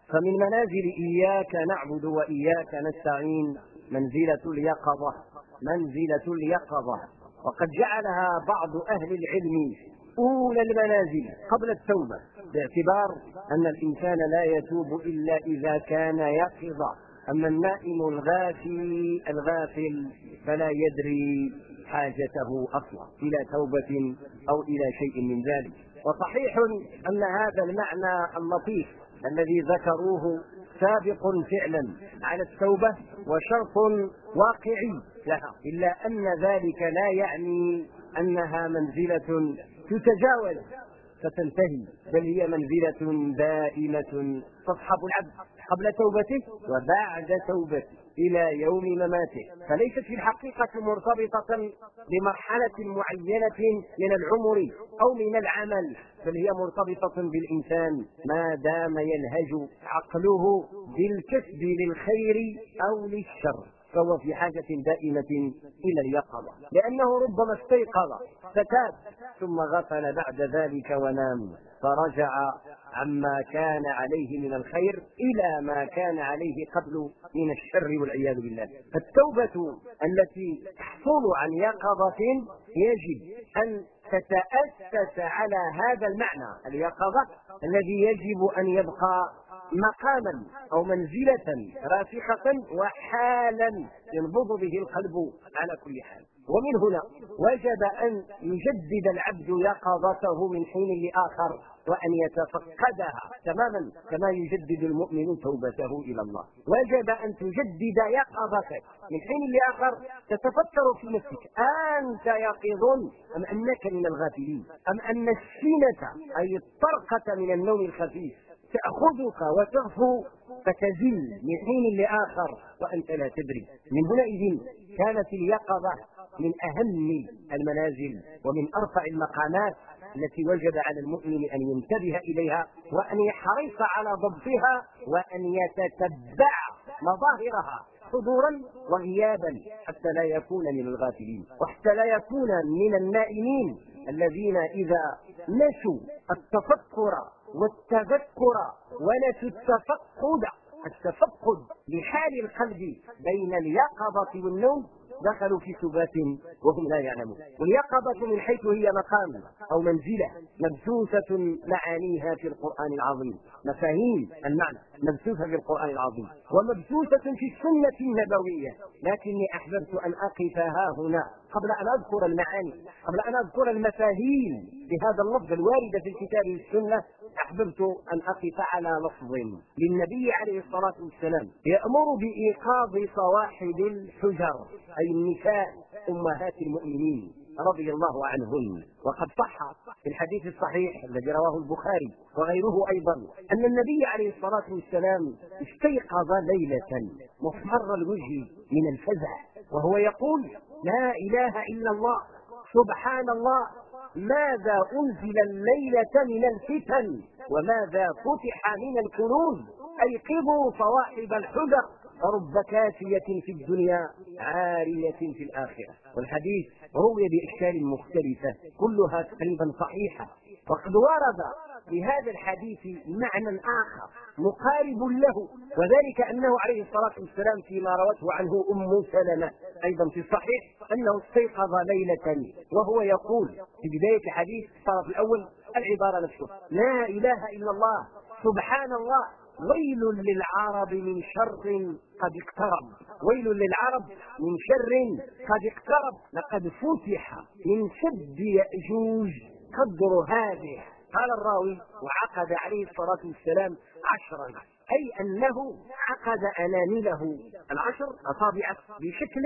فمن منازل إياك نعبد وإياك نستعين منزلة اليقظة، وقد جعلها بعض أهل العلم أولى المنازل قبل التوبة، باعتبار أن الإنسان لا يتوب إلا إذا كان يقظا. أما النائم الغافل فلا يدري حاجته أصلا إلى توبة أو إلى شيء من ذلك. وصحيح أن هذا المعنى اللطيف الذي ذكروه سابق فعلا على التوبة وشرط واقعي لها، إلا أن ذلك لا يعني أنها منزلة تتجاوز فتنتهي، بل هي منزلة دائمة تصحب العبد قبل توبته وبعد توبته إلى يوم مماته، فليست في الحقيقة مرتبطة بمرحلة معينة من العمر أو من العمل، بل هي مرتبطة بالإنسان ما دام ينهج عقله بالكسب للخير أو للشر، فهو في حاجة دائمة إلى اليقظة، لأنه ربما استيقظ فتاب ثم غفل بعد ذلك ونام، فرجع عما كان عليه من الخير إلى ما كان عليه قبل من الشر والعياذ بالله. فالتوبة التي تحصل عن يقظة يجب أن تتأسس على هذا المعنى، اليقظة الذي يجب أن يبقى مقاما أو منزلة راسخة وحالا ينبض به القلب على كل حال. ومن هنا وجب أن يجدد العبد يقظته من حين لآخر وأن يتفقدها تماما كما يجدد المؤمن توبته إلى الله. وجب أن تجدد يقظتك من حين لآخر، تتفكر في نفسك أنت يقظ أم أنك من الغافلين، أم أن السنة أي الطرقة من النوم الخفيف تأخذك وتغفو فتزل من حين لآخر وأنت لا تدري. من هنا كانت اليقظة من أهم المنازل ومن أرفع المقامات التي وجب على المؤمن أن ينتبه إليها وأن يحرص على ضبطها وأن يتتبع مظاهرها حضورا وغيابا حتى لا يكون من الغافلين، وحتى لا يكون من النائمين الذين إذا نسوا التفكر والتذكر ونسوا التفقد لحال القلب بين اليقظة والنوم دخلوا في سبات وهم لا يعلمون. واليقظة من حيث هي مقام أو منزلة مبثوثة معانيها في القرآن العظيم، مفاهيم المعنى مبثوثة في القرآن العظيم ومبثوثة في السنة النبوية، لكني أحببت أن أقف هنا قبل أن أذكر المعاني، قبل أن أذكر المفاهيم بهذا اللفظ الوارد في الكتاب والسنة. أحببت أن أقف على لفظ للنبي عليه الصلاة والسلام يأمر بإيقاظ صواحب الحجر أي النساء أمهات المؤمنين رضي الله عنهن. وقد صح في الحديث الصحيح الذي رواه البخاري وغيره أيضا أن النبي عليه الصلاة والسلام استيقظ ليلة مصفر الوجه من الفزع وهو يقول: لا إله إلا الله، سبحان الله، ماذا أنزل الليلة من الفتن وماذا فتح من الكنوز، أيقظوا صواحب الحجر، رب كاسية في الدنيا عارية في الآخرة. والحديث روي بأشكال مختلفة كلها تقريبا صحيحة. وقد ورد في هذا الحديث معنى آخر مقارب له، وذلك أنه عليه الصلاة والسلام فيما روته عنه أم سلمة أيضا في الصحيح أنه استيقظ ليلة وهو يقول في بداية الحديث الطرف الأول العبارة نفسه: لا إله إلا الله، سبحان الله، ويل للعرب من شر قد اقترب، ويل للعرب من شر قد اقترب، لقد فتح من سد يأجوج قدر هذه. قال الراوي: وعقد عليه الصلاة والسلام 10، أي أنه عقد أنامله 10 أصابع بشكل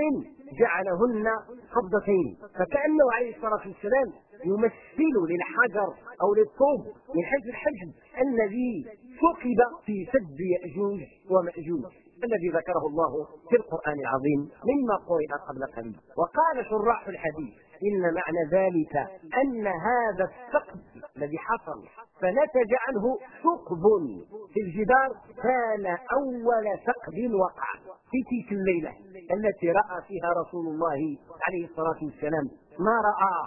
جعلهن قبضتين، فكأنه عليه الصلاة والسلام يمثل للحجر أو للطوب من حيث الحجم الذي ثقب في سد يأجوج ومأجوج الذي ذكره الله في القرآن العظيم مما قرئ قبل قليل. وقال شراح الحديث: إن معنى ذلك أن هذا الثقب الذي حصل فنتج عنه ثقب في الجدار كان أول ثقب وقع في تلك الليلة التي رأى فيها رسول الله عليه الصلاة والسلام ما رأى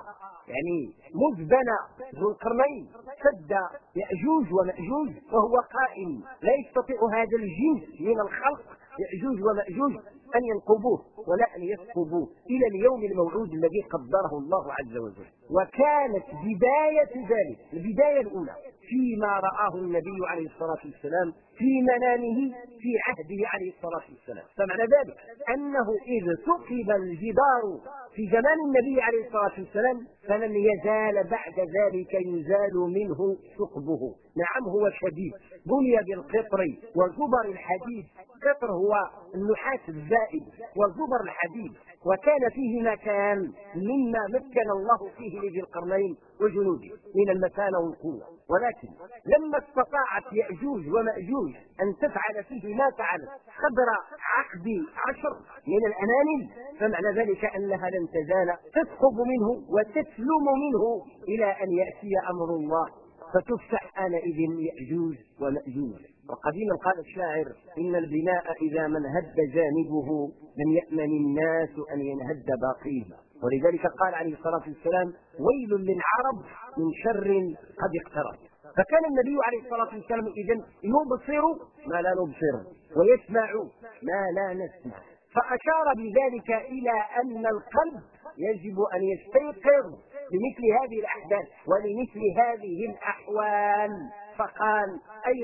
يعني مذ بنى ذو القرنين سد يأجوج ومأجوج وهو قائم، لا يستطيع هذا الجنس من الخلق يأجوج ومأجوج أن ينقبوه ولا أن يسقبوه إلى اليوم الموعود الذي قدره الله عز وجل. وكانت بداية ذلك، البداية الأولى فيما رآه النبي عليه الصلاة والسلام في منامه في عهده عليه الصلاة والسلام. فمعنى ذلك أنه إذ ثقب الجدار في زمان النبي عليه الصلاة والسلام فلم يزال بعد ذلك يزال منه ثقبه. نعم هو شديد، بني بالقطر وزبر الحديد، القطر هو النحاس الزائد وزبر الحديد، وكان فيه مكان مما مكن الله فيه لذي القرنين وجنوده من المكانة والقوة. ولكن لما استطاعت يأجوج ومأجوج أن تفعل فيه ما فعلت قدر عقد 10 من الأنامل، فمعنى ذلك أنها لن تزال تسقط منه وتسلم منه إلى أن يأتي أمر الله فتفتح آنئذ يأجوج ومأجوج. وقديما قال الشاعر إن البناء إذا من هد جانبه لم يأمن الناس أن ينهد باقيه. ولذلك قال عليه الصلاة والسلام ويل للعرب من شر قد اقترب. فكان النبي عليه الصلاة والسلام إذن يبصر ما لا نبصر ويسمع ما لا نسمع، فأشار بذلك إلى أن القلب يجب أن يستيقظ لمثل هذه الأحداث ولمثل هذه الأحوال، فقال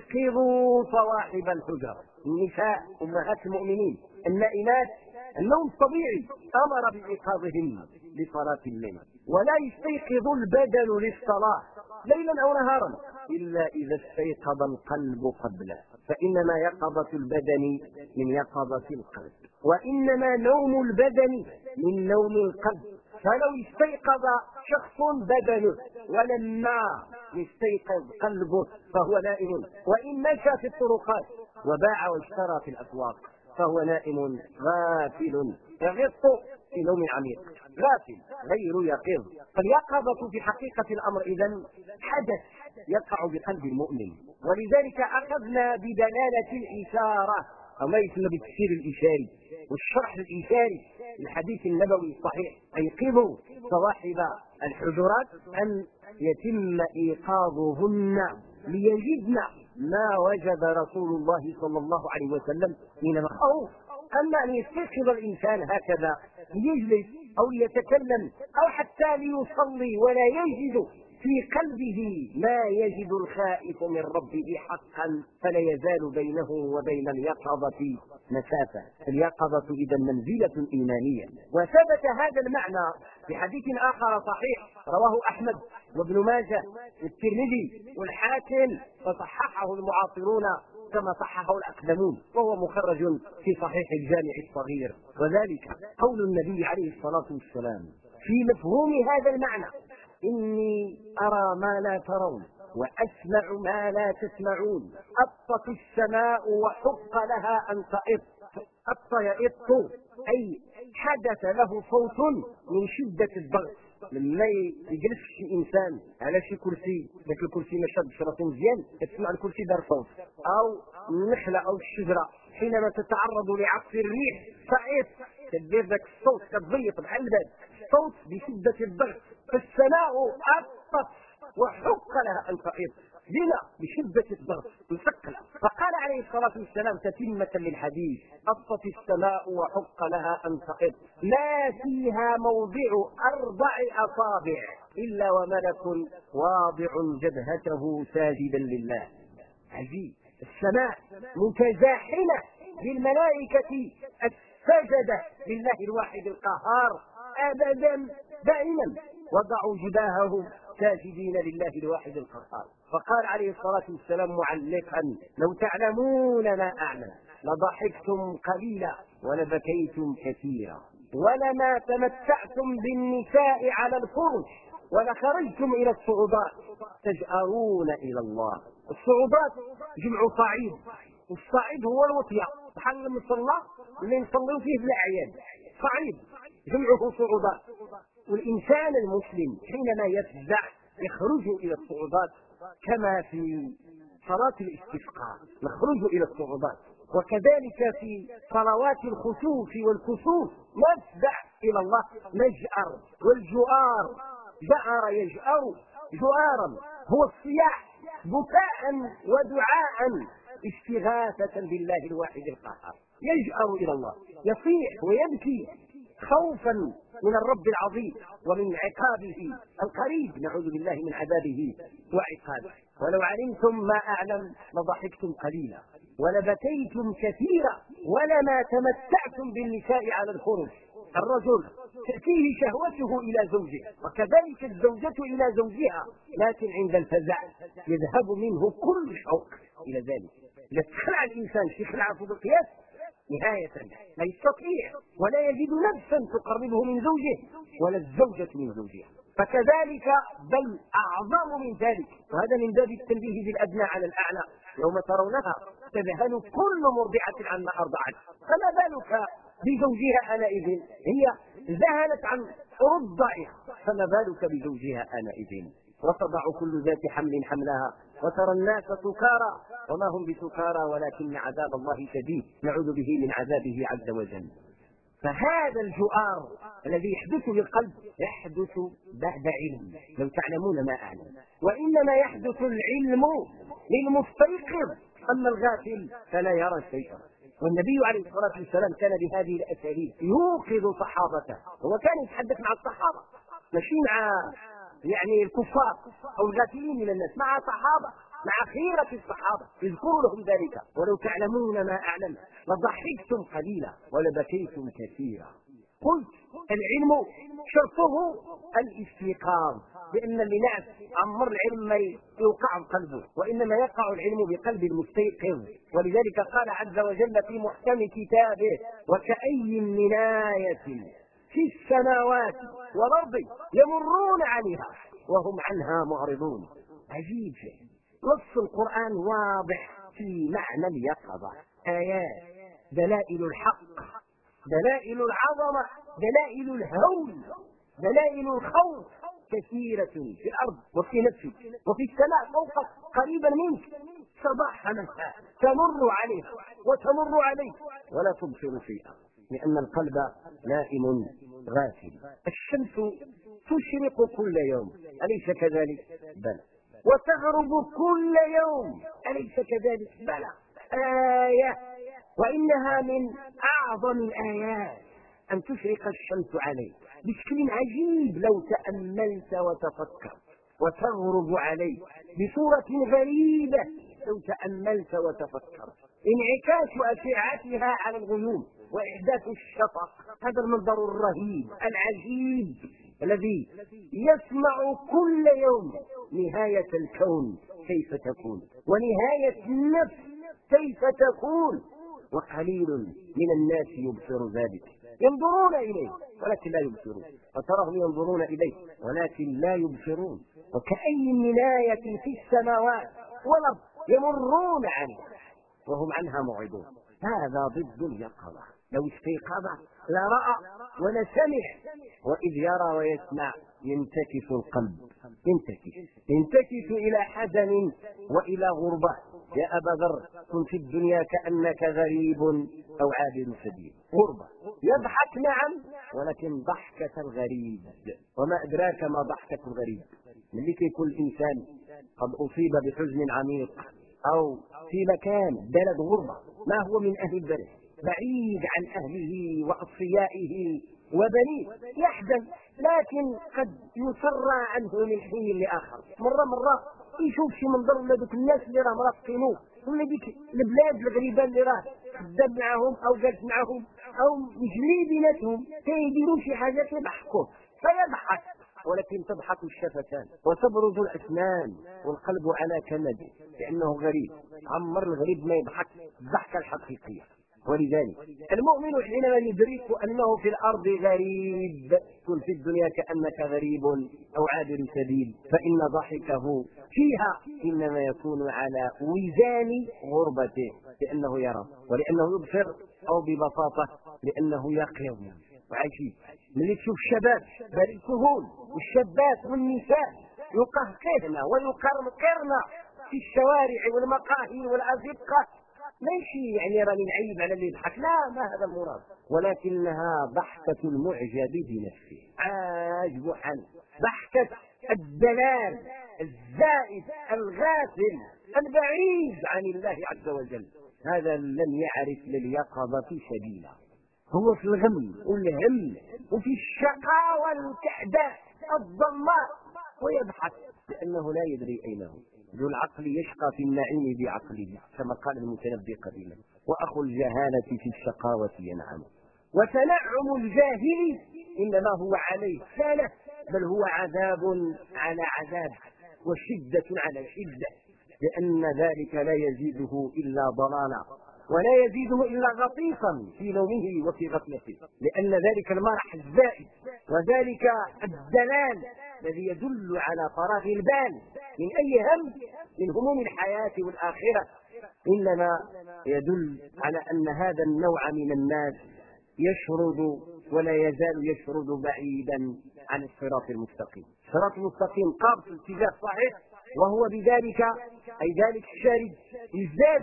أيقظوا صواحب الحجر، النساء أمهات المؤمنين النائمات النوم الطبيعي أمر بإيقاظهن لصلاة الليل، ولا يستيقظ البدن للصلاة ليلا أو نهارا إلا إذا استيقظ القلب قبله، فإنما يقظة البدن من يقظة القلب، وإنما نوم البدن من نوم القلب. فلو استيقظ شخص بدنه ولما يستيقظ قلبه فهو نائم، وإن مشى في الطرقات وباع واشترى في الأسواق فهو نائم غافل يغط في نوم عميق، غافل غير يقظ. فاليقظة في حقيقة الأمر إذن حدث يقع بقلب المؤمن، ولذلك أخذنا بدلالة الإشارة أو ما يسمى بالتفسير الإشاري والشرح الإشاري الحديث النبوي الصحيح أيقظوا صواحب الحجرات أن يتم إيقاظهن ليجدن ما وجد رسول الله صلى الله عليه وسلم من الخوف. أما أن يستيقظ الإنسان هكذا ليجلس أو ليتكلم أو حتى ليصلي ولا يجد في قلبه ما يجد الخائف من ربه حقا فلا يزال بينه وبين اليقظة مسافة. اليقظة إذا منزلة إيمانية، وثبت هذا المعنى في حديث آخر صحيح رواه أحمد وابن ماجه والترمذي والحاكم فصححه المعاصرون كما صححه الأقدمون، وهو مخرج في صحيح الجامع الصغير. وذلك قول النبي عليه الصلاة والسلام في مفهوم هذا المعنى إني أرى ما لا ترون وأسمع ما لا تسمعون، أطت السماء وحق لها أن تئط. أط يئط أي حدث له صوت من شدة الضغط. لما يجلس شي إنسان على شي كرسي، ذاك الكرسي ما شدش راسه مزيان تسمع الكرسي دار صوت، أو النخلة أو الشجرة حينما تتعرض لعصف الريح تئط تدير ذاك الصوت كتضيق بحال الباب، صوت بشدة الضغط. فالسماء أطت وحق لها أن تئط بلا بشدة الضغط مثقلة. فقال عليه الصلاة والسلام تتمة للحديث أطت السماء وحق لها أن تئط ما فيها موضع 4 أصابع إلا وملك واضع جبهته ساجدا لله. عجيب، السماء متزاحمة بالملائكة السجدة لله الواحد القهار أبدا دائما وضعوا جباههم ساجدين لله الواحد القهار. فقال عليه الصلاة والسلام معلقا لو تعلمون ما أعلم لضحكتم قليلا ولبكيتم كثيرا ولما تمتعتم بالنساء على الفرش ولخرجتم إلى الصعودات تجأرون إلى الله. الصعودات جمع صعيد، والصعيد هو الوطية بحال المصلى اللي نصلوا فيه بالأعياد، صعيد جمعه صعودات. والإنسان المسلم حينما يفزع يخرج إلى الصعودات كما في صلاة الاستسقاء نخرج إلى الصعودات، وكذلك في صلوات الخسوف والكسوف نفزع إلى الله نجأر. والجؤار جأر يجأر جؤارا، هو الصياح بكاء ودعاء استغاثة بالله الواحد القهار. يجأر إلى الله، يصيح ويبكي خوفا من الرب العظيم ومن عقابه القريب، نعوذ بالله من عذابه وعقابه. ولو علمتم ما أعلم لضحكتم قليلا ولبكيتم كثيرا ولما تمتعتم بالنساء على الخروج. الرجل تأتيه شهوته إلى زوجه وكذلك الزوجة إلى زوجها، لكن عند الفزع يذهب منه كل شوق إلى ذلك. إذا تخلع الإنسان في خلعة بالقياس نهاية لا يستطيع ولا يجد نفسا تقربه من زوجه ولا الزوجة من زوجها. فكذلك بل أعظم من ذلك، وهذا من باب التنبيه بالأدنى على الأعلى. يوم ترونها تذهل كل مرضعة عما أرضعت، فما بالك بزوجها آنئذ؟ هي ذهلت عن رضعها، فما بالك بزوجها آنئذ؟ وتضع كل ذات حمل حملها وترى الناس سكارى وما هم بسكارى ولكن عذاب الله شديد، نعوذ به من عذابه عز وجل. فهذا الجؤار الذي يحدث للقلب يحدث بعد علم، لو تعلمون ما أعلم، وإنما يحدث العلم للمستيقظ، أما الغافل فلا يرى شيئا. والنبي عليه الصلاة والسلام كان بهذه الأساليب يوقظ صحابته، هو كان يتحدث مع الصحابة ماشي مع يعني الكفار أو الغافلين من الناس، مع صحابة، مع خيرة الصحابة يذكروا لهم ذلك. ولو تعلمون ما أعلم لضحكتم قليلا ولبكيتم كثيرا. قلت العلم شرطه الاستيقاظ، لأن لناس عمر العلم ما يوقع قلبه، وإنما يقع العلم بقلب المستيقظ. ولذلك قال عز وجل في محكم كتابه: وكأي من آية في السماوات والأرض يمرون عليها وهم عنها معرضون. عجيب شيء، نص القرآن واضح في معنى اليقظة، آيات دلائل الحق، دلائل العظمة، دلائل الهول، دلائل الخوف كثيرة في الأرض وفي نفسك وفي السماء فوقك قريبا منك، صباحا مساء تمر عليها وتمر عليك ولا تبصر شيئا، لأن القلب نائم غافل. الشمس تشرق كل يوم، أليس كذلك؟ بلى. وتغرب كل يوم، أليس كذلك؟ بلى. آية، وإنها من أعظم الآيات أن تشرق الشمس عليك بشكل عجيب لو تأملت وتفكر، وتغرب عليك بصورة غريبة لو تأملت وتفكر، انعكاس أشعتها على الغيوم وإحداث الشفق، هذا المنظر الرهيب العجيب الذي يسمع كل يوم نهاية الكون كيف تكون ونهاية النفس كيف تكون، وقليل من الناس يبصر ذلك. ينظرون إليه ولكن لا يبصرون، وتراهم ينظرون إليه ولكن لا يبصرون. وكأي من آية في السماوات والأرض يمرون عليها وهم عنها معرضون. هذا ضد اليقظة، لو استيقظ لرأى ولسمع، وإذ يرى ويسمع ينتكس القلب، ينتكس إلى حزن وإلى غربة. يا أبا ذر كن في الدنيا كأنك غريب أو عابر سبيل. غربة، يضحك نعم ولكن ضحكة الغريب، وما أدراك ما ضحكة الغريب. ملي كيكون الإنسان قد أصيب بحزن عميق أو في مكان بلد غربة، ما هو من أهل البلد، بعيد عن أهله وأصفيائه وبنيه، يحزن، لكن قد يسرى عنه من حين لآخر. مرة يشوف شي منظر ولا دوك الناس اللي راه مرافقينوه ولا ديك البلاد الغريبه اللي راه خدام معاهم او جالس معاهم او مجري بيناتهم كيديروا شي حاجه تضحكوه فيضحك، ولكن تضحك الشفتان وتبرز الاسنان والقلب على كمد، لانه غريب. عمر الغريب ما يضحك الضحكه الحقيقيه. ولذلك المؤمن حينما يدرك أنه في الأرض غريب، كن في الدنيا كأنك غريب أو عابر سبيل، فإن ضحكه فيها إنما يكون على وزان غربته، لأنه يرى ولأنه يبصر، أو ببساطة لأنه يقظ وعجيب. من تشوف الشباب بل الكهول والشابات والنساء يقهقهن ويقرقرن في الشوارع والمقاهي والأزقة، ماشي يعني راني نعيب على اللي يضحك، لا، ما هذا المراد، ولكنها ضحكة المعجب بنفسه، عاجب حن ضحكة الدلال الزائد الغافل البعيد عن الله عز وجل، هذا لم يعرف لليقظة سبيلا، هو في الغم والهم وفي الشقاوة الكعباء الضماء ويبحث لأنه لا يدري أين هو. ذو العقل يشقى في النعيم بعقله كما قال المتنبي قديما، وأخو الجهالة في الشقاوة ينعم. وتنعم الجاهل إنما هو عليه سنة، بل هو عذاب على عذاب وشدة على شدة، لأن ذلك لا يزيده إلا ضلالا ولا يزيده إلا غطيسا في نومه وفي غفلته، لأن ذلك المرح الزائد وذلك الدلال الذي يدل على فراغ البال من أي هم من هموم الحياة والآخرة إنما يدل على أن هذا النوع من الناس يشرد ولا يزال يشرد بعيدا عن الصراط المستقيم. الصراط المستقيم قابل في الاتجاه الصحيح، وهو بذلك أي ذلك الشارد يزداد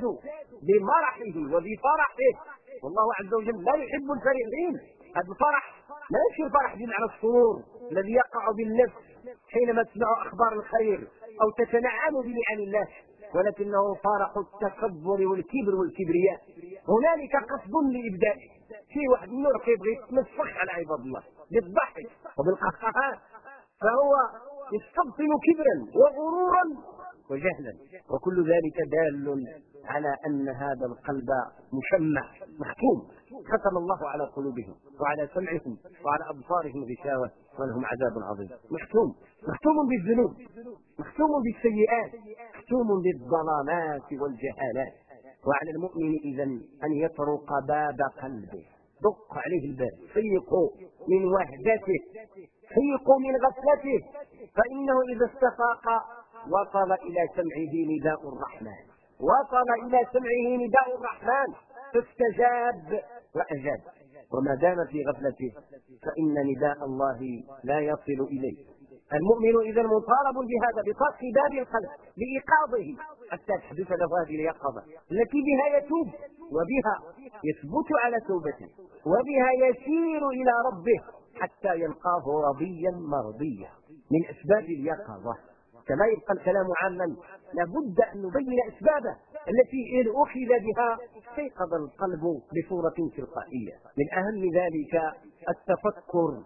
بمرحه وبفرحه، والله عز وجل لا يحب الفرحين. هذا الفرح لا يشير الفرح بمعنى السرور الذي يقع بالنفس حينما تسمع أخبار الخير أو تتنعم بنعم الله، ولكنه فرح التكبر والكبر والكبرياء. هنالك قصد لإبدائه، في واحد النور كيبغي يتمسخ على عباد الله بالضحك وبالقهقهات، فهو يستبطن كبرا وغرورا وجهلا، وكل ذلك دال على أن هذا القلب مشمع مختوم، ختم الله على قلوبهم وعلى سمعهم وعلى أبصارهم غشاوة ولهم عذاب عظيم. مختوم بالذنوب، مختوم بالسيئات، مختوم بالظلامات والجهالات. وعلى المؤمن إذن أن يطرق باب قلبه، دق عليه الباب، فيقوا من وحدته، فيقوا من غفلته، فإنه إذا استفاق وصل إلى سمعه نداء الرحمن، وصل إلى سمعه نداء الرحمن فاستجاب وأجاب. وما دام في غفلته فإن نداء الله لا يصل إليه. المؤمن إذا مطالب بهذا، بطرق باب القلب لإيقاظه حتى تحدث له هذه اليقظة التي بها يتوب وبها يثبت على توبته وبها يسير إلى ربه حتى يلقاه رضيا مرضيا. من أسباب اليقظة كما يبقى الكلام عاما لابد أن نبين أسبابه التي إن أخذ بها استيقظ القلب بصورة تلقائية. من أهم ذلك التفكر،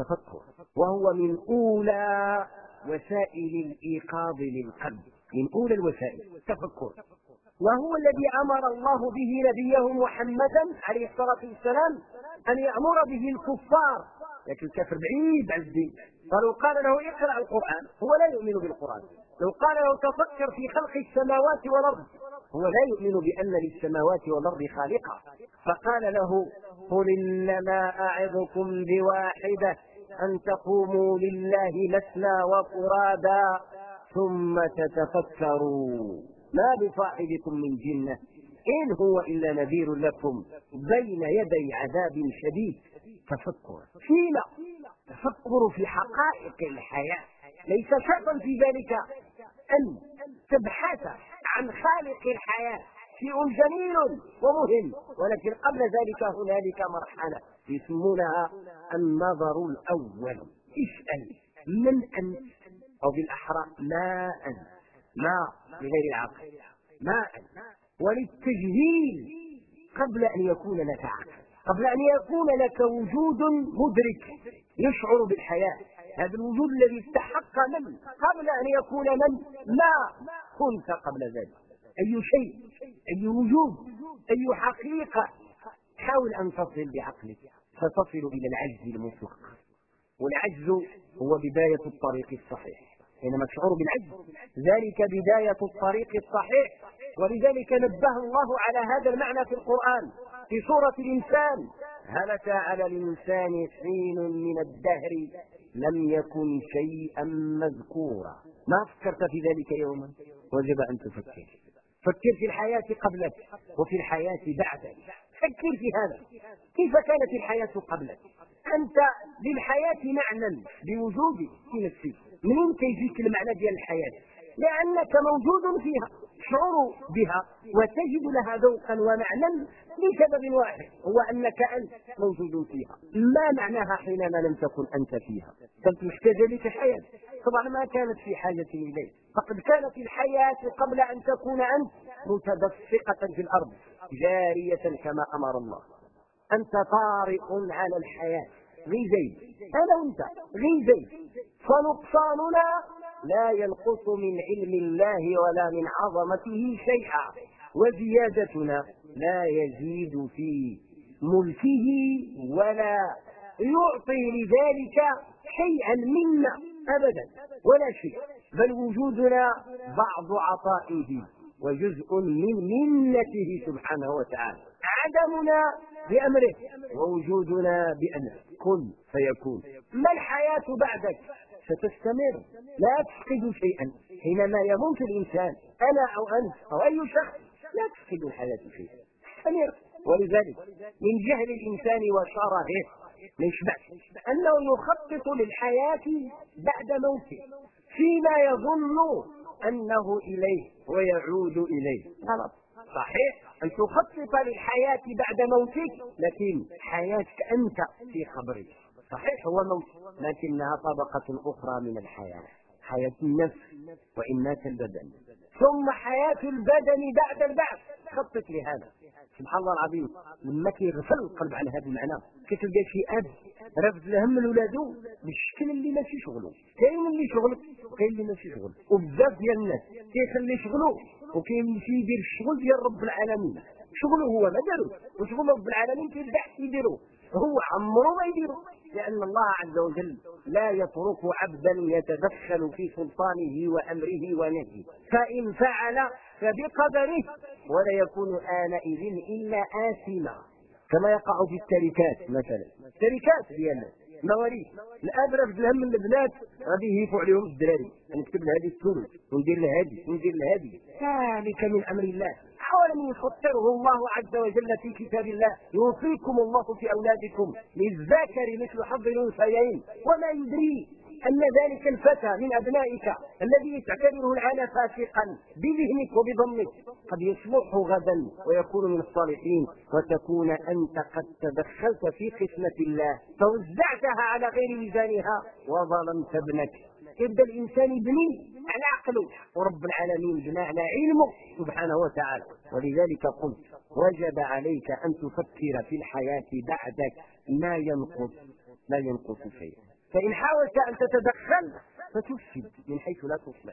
وهو من أولى وسائل الإيقاظ للقلب، من أولى الوسائل التفكر، وهو الذي أمر الله به نبيه محمدا عليه الصلاة والسلام أن يأمر به الكفار، لكن الكافر بعيد عن الدين، فلو قال له اقرأ القرآن هو لا يؤمن بالقرآن، لو قال له تفكر في خلق السماوات والأرض هو لا يؤمن بأن للسماوات والأرض خالقا، فقال له قل إنما أعظكم بواحدة أن تقوموا لله مثنى وفرادا ثم تتفكروا ما بصاحبكم من جنة إن هو إلا نذير لكم بين يدي عذاب شديد. تفكر فيما تفكر في حقائق الحياة، ليس شرطا في ذلك أن تبحث عن خالق الحياة، شيء جميل ومهم، ولكن قبل ذلك هنالك مرحلة يسمونها النظر الأول. اسأل من أنت، أو بالأحرى ما أنت، ما بغير العقل، ما أنت، وللتجهيل قبل أن يكون لك عقل، قبل أن يكون لك وجود مدرك يشعر بالحياة. هذا الوجود الذي استحق من قبل أن يكون ما كنت قبل ذلك، أي شيء، أي وجود، أي حقيقة. حاول أن تصل بعقلك فتصل إلى العجز المطلق، والعجز هو بداية الطريق الصحيح. حينما تشعر بالعجز ذلك بداية الطريق الصحيح، ولذلك نبه الله على هذا المعنى في القرآن في سورة الإنسان: هل أتى على الإنسان حين من الدهر لم يكن شيئا مذكورا. ما فكرت في ذلك يوما؟ وجب أن تفكر. فكر في الحياة قبلك وفي الحياة بعدك، فكر في هذا، كيف كانت الحياة قبلك؟ أنت للحياة معنى بوجودك في نفسك، منين كيجيك المعنى ديال الحياة؟ لأنك موجود فيها، تشعر بها وتجد لها ذوقا ومعنى لسبب واحد، هو أنك أنت موجود فيها. ما معناها حينما لم تكن أنت فيها؟ كنت محتاجة لك الحياة، طبعا ما كانت في حاجة إليه، فقد كانت الحياة قبل أن تكون أنت متدفقة في الأرض جارية كما أمر الله. أنت طارئ على الحياة غيزين، أنا وأنت غيزين، فنقصاننا لا ينقص من علم الله ولا من عظمته شيئا، وزيادتنا لا يزيد في ملكه ولا يعطي لذلك شيئا منا أبدا ولا شيء، بل وجودنا بعض عطائه وجزء من منته سبحانه وتعالى. عدمنا بأمره ووجودنا بأمره، كن فيكون. ما الحياة بعدك؟ ستستمر، لا تفقد شيئا. حينما يموت الإنسان، أنا أو أنت أو أي شخص، لا تفقد الحياة شيئا، تستمر. ولذلك من جهل الإنسان وشره ما يشبعش أنه يخطط للحياة بعد موته فيما يظن أنه إليه ويعود إليه. غلط. صحيح أن تخطط للحياة بعد موتك، لكن حياتك أنت في قبرك صحيح هو موت، لكنها طبقة أخرى من الحياة، حياة النفس وإن مات البدن، ثم حياة البدن بعد البعث. خطط لهذا. سبحان الله العظيم، لما كيغفل القلب عن هذا المعنى كتلقى شي اب رافد الهم لولادو بالشكل اللي ماشي شغله. كاين اللي شغل وكاين اللي ماشي شغل، وبزاف ديال الناس كيخلي شغله وكاين اللي يدير الشغل ديال رب العالمين. شغله هو ما داروش، وشغل رب العالمين كيرجع يديروه، هو عمره ما يديره، لأن الله عز وجل لا يترك عبدا يتدخل في سلطانه وأمره ونهيه، فإن فعل فبقدره ولا يكون آنئذ إلا آثما، كما يقع في التركات مثلا. التركات ديال مواريث، الاب رافد الهم من البنات غادي يهيفوا عليهم الدراري، نكتب لهذه الثلث وندير لهذه وندير لهذه، ذلك من امر الله. حاول ان يفطره الله عز وجل في كتاب الله: يوصيكم الله في اولادكم للذكر مثل حظ الانثيين، وما يدري أن ذلك الفتى من أبنائك الذي تعتبره الآن فاسقا بذهنك وبضمك قد يصلح غدا ويكون من الصالحين، وتكون أنت قد تدخلت في قسمة الله فوزعتها على غير ميزانها وظلمت ابنك. يبدأ الإنسان يبني على عقله، ورب العالمين بنى على علمه سبحانه وتعالى. ولذلك قلت وجب عليك أن تفكر في الحياة بعدك لا ينقص شيئا. فإن حاولت أن تتدخل فتفسد من حيث لا تصلح،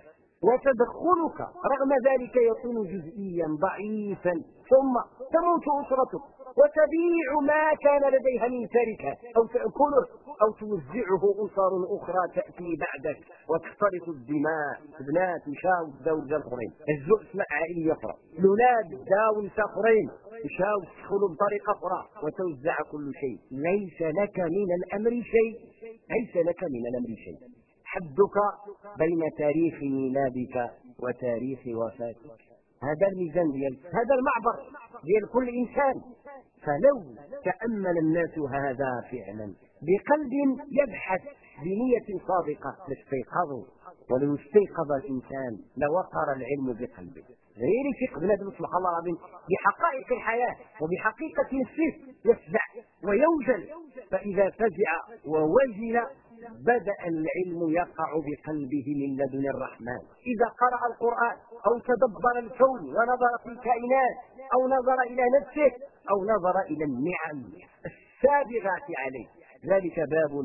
وتدخلك رغم ذلك يكون جزئيا ضعيفا، ثم تموت أسرتك وتبيع ما كان لديها من تركة أو تأكله أو توزعه أسر أخرى تأتي بعدك وتختلط الدماء. بنات مشاو داو الآخرين، الزؤس مع عائلية أخرى، الأولاد داو الآخرين مشاو تدخلوا بطريقة أخرى وتوزع كل شيء. ليس لك من الأمر شيء، ليس لك من الأمر شيء. حدك بين تاريخ ميلادك وتاريخ وفاتك، هذا الميزان ديال هذا المعبر ديال كل إنسان. فلو تأمل الناس هذا فعلا بقلب يبحث بنية صادقة لاستيقظوا، ولو استيقظ الإنسان لوقر العلم بقلبه. غير ثق بنادم سبحان الله العظيم بحقائق الحياة وبحقيقة نفسه يفزع ويوجل، فإذا فزع ووجل بدأ العلم يقع بقلبه من لدن الرحمن. إذا قرأ القرآن أو تدبر الكون ونظر في الكائنات أو نظر إلى نفسه أو نظر إلى النعم السابغات عليه، ذلك باب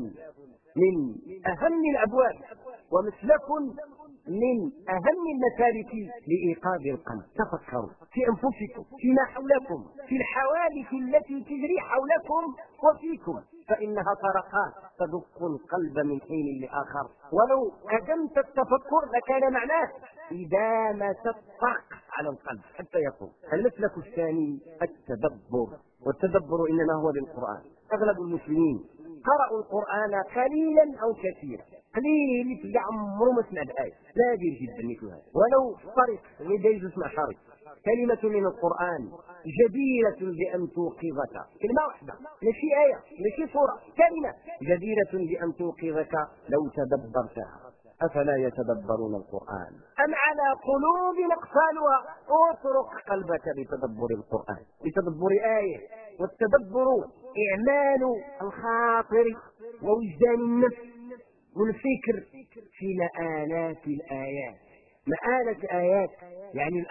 من أهم الأبواب ومسلك من أهم المسالك لإيقاظ القلب. تفكروا في أنفسكم، فيما حولكم، في الحوادث التي تجري حولكم وفيكم، فإنها طرقات تدق القلب من حين لآخر. ولو أدمت التفكر لكان معناه إدامة الطرق على القلب حتى يقوم. المسلك الثاني التدبر، والتدبر إنما هو بالقرآن. أغلب المسلمين قرأوا القرآن قليلا أو كثيرا، قليل اللي عمره ما سمع الآية، نادر جدا مثل هذا، ولو طريق يدير يسمع شريط. كلمة من القرآن جديرة بأن توقظك، كلمة واحدة، ماشي آية ماشي سورة، كلمة جديرة بأن توقظك لو تدبرتها. أفلا يتدبرون القرآن أم على قلوب أقفالها. اترك قلبك لتدبر القرآن، لتدبر آية. والتدبر إعمال الخاطر ووجدان النفس والفكر في مآلات الآيات. مآلة آيات يعني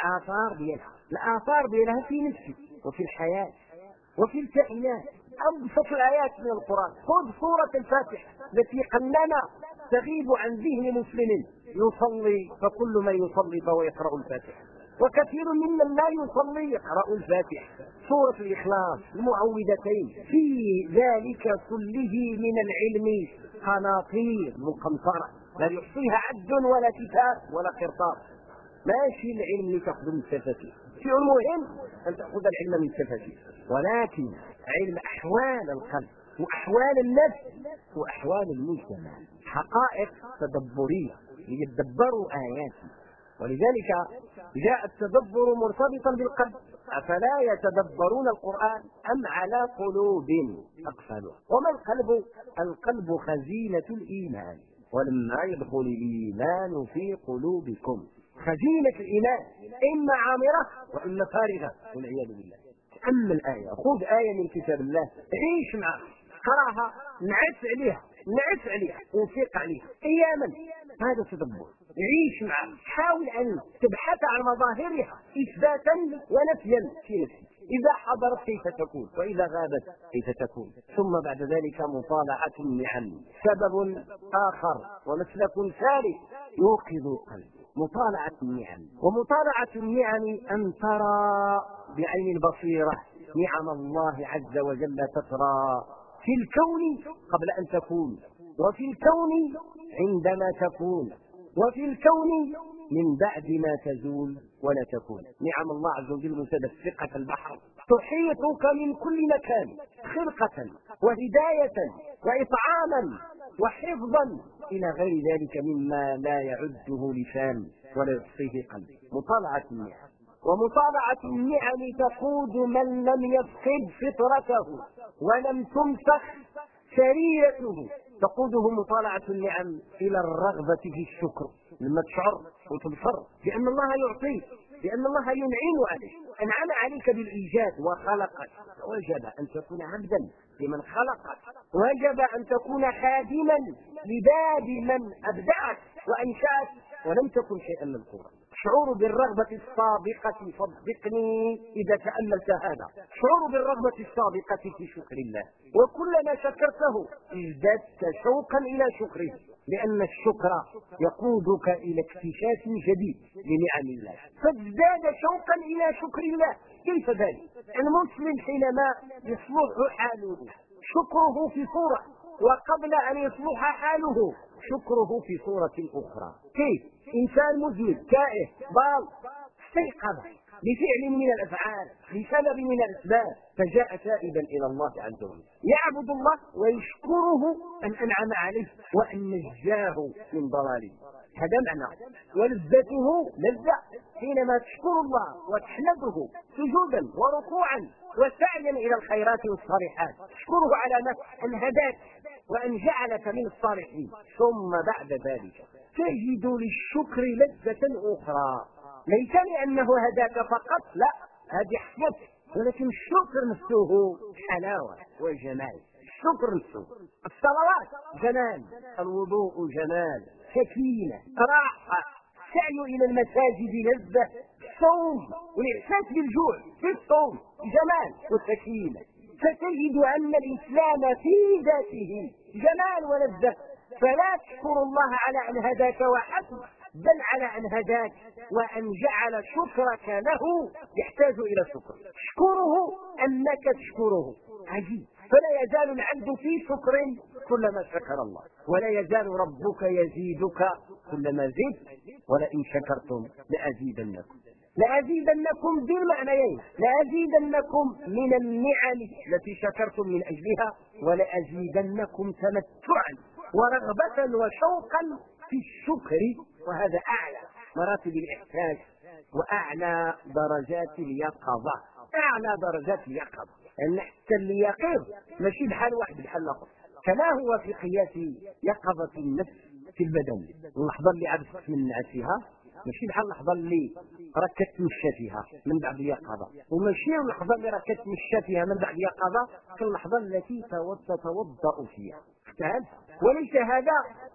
الآثار ديالها في نفسك وفي الحياة وفي الكائنات. أبسط الآيات من القرآن، خذ سورة الفاتحة التي قلما تغيب عن ذهن مسلم يصلي، فكل من يصلي فهو يقرأ الفاتحة، وكثير ممن لا يصلي يقرأ الفاتحة. سورة الإخلاص، المعوذتين، في ذلك كله من العلم قناطير مقنطرة لا يحصيها عد ولا كتاب ولا قرطاس. ماشي العلم لتأخذ من التفاسير، شيء مهم أن تأخذ العلم من التفاسير، ولكن علم أحوال القلب وأحوال النفس وأحوال المجتمع، حقائق تدبرية ليتدبروا آياته. ولذلك جاء التدبر مرتبطا بالقلب. أفلا يتدبرون القرآن أم على قلوب أقفالها. وما القلب؟ القلب خزينة الإيمان، ولما يدخل الإيمان في قلوبكم. خزينة الإيمان إما عامرة وإما فارغة والعياذ بالله. تأمل الآية، خذ آية من كتاب الله، عيش معها، قراها، نعس عليها وفيق عليها أياما. هذا تدبر، عيش معها، حاول أن تبحث عن مظاهرها إثباتا ونفيا في نفسك. إذا حضرت كيف تكون، وإذا غابت كيف تكون. ثم بعد ذلك مطالعة النعم، سبب آخر ومسلك ثالث يوقظ القلب. مطالعة النعم، ومطالعة النعم أن ترى بعين البصيرة نعم الله عز وجل تترى في الكون قبل أن تكون، وفي الكون عندما تكون، وفي الكون من بعد ما تزول ولا تكون. نعم الله عز وجل متدفقة البحر تحيطك من كل مكان، خلقة وهداية وإطعاما وحفظا إلى غير ذلك مما لا يعده لسان ولا يحصيه قلب. مطالعة النعم، ومطالعة النعم تقود من لم يفقد فطرته ولم تمسخ شريعته، تقوده مطالعة النعم إلى الرغبة في الشكر. لما تشعر وتبصر بأن الله يعطيك، بأن الله ينعم عليك، أنعم عليك بالإيجاد وخلقك، وجب أن تكون عبدا لمن خلقك، وجب أن تكون خادما لباب من أبدعك وأنشأك ولم تكن شيئا مذكورا. شعور بالرغبة السابقة، صدقني إذا تأملت هذا، شعور بالرغبة السابقة في شكر الله، وكلما شكرته ازددت شوقا إلى شكره، لأن الشكر يقودك إلى اكتشاف جديد لنعم الله، فازداد شوقا إلى شكر الله. كيف ذلك؟ المسلم حينما يصلح حاله شكره في صورة، وقبل أن يصلح حاله شكره في صورة أخرى. كيف؟ إنسان مذنب تائه ضال استيقظ بفعل من الأفعال بسبب من الأسباب، فجاء تائبا إلى الله عز وجل يعبد الله ويشكره أن أنعم عليه وأن نجاه من ضلاله. هذا معنى. ولذته لذة حينما تشكر الله وتحمده سجودا وركوعا وسعيا إلى الخيرات والصالحات، تشكره على أن هداك وأن جعلك من الصالحين. ثم بعد ذلك تجد للشكر لذة أخرى، ليس لأنه هداك فقط، لا، هذه حسنة، ولكن الشكر نفسه حلاوة وجمال. الشكر نفسه، الصلوات جمال، الوضوء جمال، سكينة، راحة، سعي إلى المساجد لذة، الصوم والإحساس بالجوع في الصوم جمال وسكينة. فتجد أن الإسلام في ذاته جمال ولذة، فلا تشكر الله على أن هداك وحسب، بل على أن هداك وأن جعل شكرك له يحتاج إلى شكر. تشكره أنك تشكره، عجيب. فلا يزال العبد في شكر كلما شكر الله، ولا يزال ربك يزيدك كلما زدت، ولئن شكرتم لأزيدنكم بالمعنيين، لأزيدنكم من النعم التي شكرتم من أجلها، ولأزيدنكم تمتعا ورغبة وشوقا في الشكر. وهذا أعلى مراتب الإحساس وأعلى درجات اليقظة، أعلى درجات اليقظة، لأن حتى اليقظ ماشي بحال واحد بحال الآخر، كما هو في قياس يقظة النفس في البدن. اللحظه اللي عاد تمنعت فيها ماشي بحال اللحظه اللي راك كتمشى فيها من بعد اليقظه، وماشي اللحظه اللي راك كتمشى فيها من بعد اليقظه كاللحظه التي تتوضا فيها. اختلف. وليس هذا